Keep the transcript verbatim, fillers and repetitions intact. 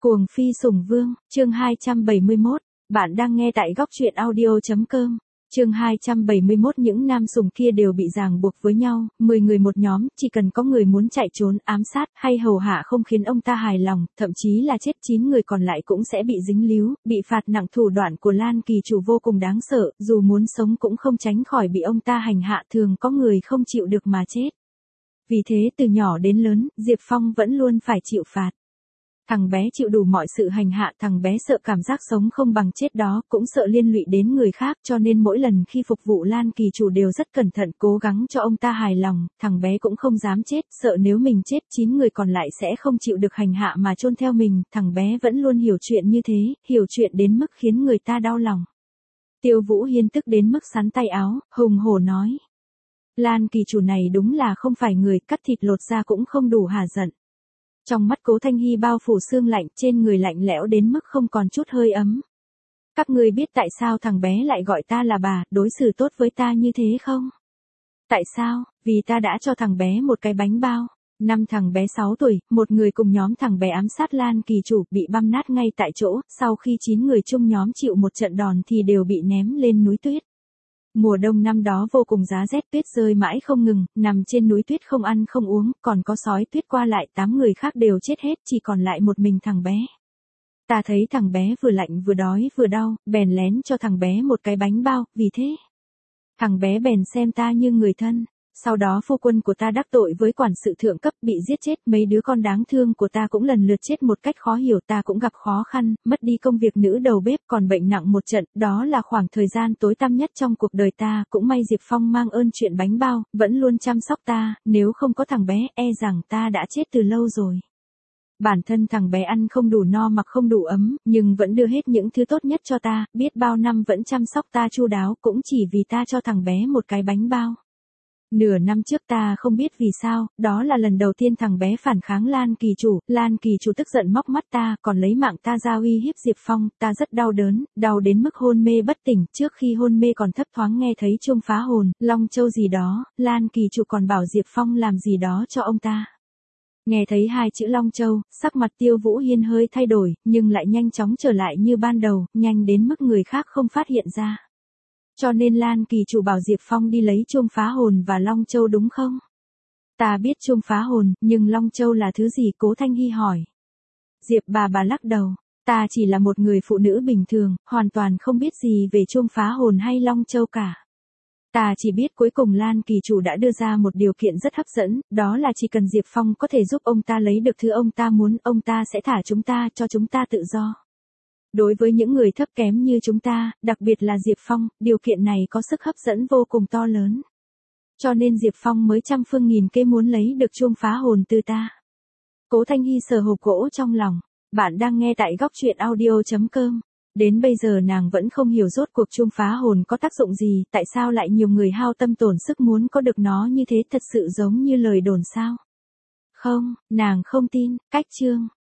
Cuồng phi sủng vương, chương hai trăm bảy mươi mốt, bạn đang nghe tại góc truyện audio.com. Chương hai trăm bảy mươi mốt những nam sủng kia đều bị ràng buộc với nhau, mười người một nhóm, chỉ cần có người muốn chạy trốn, ám sát hay hầu hạ không khiến ông ta hài lòng, thậm chí là chết chín người còn lại cũng sẽ bị dính líu, bị phạt nặng. Thủ đoạn của Lan Kỳ Chủ vô cùng đáng sợ, dù muốn sống cũng không tránh khỏi bị ông ta hành hạ, thường có người không chịu được mà chết. Vì thế từ nhỏ đến lớn, Diệp Phong vẫn luôn phải chịu phạt. Thằng bé chịu đủ mọi sự hành hạ, thằng bé sợ cảm giác sống không bằng chết đó, cũng sợ liên lụy đến người khác, cho nên mỗi lần khi phục vụ Lan Kỳ Chủ đều rất cẩn thận, cố gắng cho ông ta hài lòng. Thằng bé cũng không dám chết, sợ nếu mình chết chín người còn lại sẽ không chịu được hành hạ mà chôn theo mình. Thằng bé vẫn luôn hiểu chuyện như thế, hiểu chuyện đến mức khiến người ta đau lòng. Tiêu Vũ Hiên tức đến mức sắn tay áo, hùng hổ nói: Lan Kỳ Chủ này đúng là không phải người, cắt thịt lột da cũng không đủ hả giận. Trong mắt Cố Thanh Hy bao phủ sương lạnh, trên người lạnh lẽo đến mức không còn chút hơi ấm. Các ngươi biết tại sao thằng bé lại gọi ta là bà, đối xử tốt với ta như thế không? Tại sao? Vì ta đã cho thằng bé một cái bánh bao. Năm thằng bé sáu tuổi, một người cùng nhóm thằng bé ám sát Lan Kỳ Chủ, bị băm nát ngay tại chỗ, sau khi chín người chung nhóm chịu một trận đòn thì đều bị ném lên núi tuyết. Mùa đông năm đó vô cùng giá rét, tuyết rơi mãi không ngừng, nằm trên núi tuyết không ăn không uống, còn có sói tuyết qua lại, tám người khác đều chết hết, chỉ còn lại một mình thằng bé. Ta thấy thằng bé vừa lạnh vừa đói vừa đau, bèn lén cho thằng bé một cái bánh bao, vì thế thằng bé bèn xem ta như người thân. Sau đó phu quân của ta đắc tội với quản sự thượng cấp, bị giết chết, mấy đứa con đáng thương của ta cũng lần lượt chết một cách khó hiểu, ta cũng gặp khó khăn, mất đi công việc nữ đầu bếp, còn bệnh nặng một trận, đó là khoảng thời gian tối tăm nhất trong cuộc đời ta, cũng may Diệp Phong mang ơn chuyện bánh bao, vẫn luôn chăm sóc ta, nếu không có thằng bé, e rằng ta đã chết từ lâu rồi. Bản thân thằng bé ăn không đủ no mặc không đủ ấm, nhưng vẫn đưa hết những thứ tốt nhất cho ta, biết bao năm vẫn chăm sóc ta chu đáo, cũng chỉ vì ta cho thằng bé một cái bánh bao. Nửa năm trước ta không biết vì sao, đó là lần đầu tiên thằng bé phản kháng Lan Kỳ Chủ, Lan Kỳ Chủ tức giận móc mắt ta, còn lấy mạng ta ra uy hiếp Diệp Phong, ta rất đau đớn, đau đến mức hôn mê bất tỉnh, trước khi hôn mê còn thấp thoáng nghe thấy chuông phá hồn, long châu gì đó, Lan Kỳ Chủ còn bảo Diệp Phong làm gì đó cho ông ta. Nghe thấy hai chữ Long Châu, sắc mặt Tiêu Vũ Hiên hơi thay đổi, nhưng lại nhanh chóng trở lại như ban đầu, nhanh đến mức người khác không phát hiện ra. Cho nên Lan Kỳ Chủ bảo Diệp Phong đi lấy chuông phá hồn và Long Châu đúng không? Ta biết chuông phá hồn, nhưng Long Châu là thứ gì? Cố Thanh Hy hỏi. Diệp bà bà lắc đầu. Ta chỉ là một người phụ nữ bình thường, hoàn toàn không biết gì về chuông phá hồn hay Long Châu cả. Ta chỉ biết cuối cùng Lan Kỳ Chủ đã đưa ra một điều kiện rất hấp dẫn, đó là chỉ cần Diệp Phong có thể giúp ông ta lấy được thứ ông ta muốn, ông ta sẽ thả chúng ta, cho chúng ta tự do. Đối với những người thấp kém như chúng ta, đặc biệt là Diệp Phong, điều kiện này có sức hấp dẫn vô cùng to lớn. Cho nên Diệp Phong mới trăm phương nghìn kế muốn lấy được chuông phá hồn từ ta. Cố Thanh Hy sờ hộp gỗ trong lòng. Bạn đang nghe tại góc truyện audio.com. Đến bây giờ nàng vẫn không hiểu rốt cuộc chuông phá hồn có tác dụng gì, tại sao lại nhiều người hao tâm tổn sức muốn có được nó như thế, thật sự giống như lời đồn sao? Không, nàng không tin. Cách chương.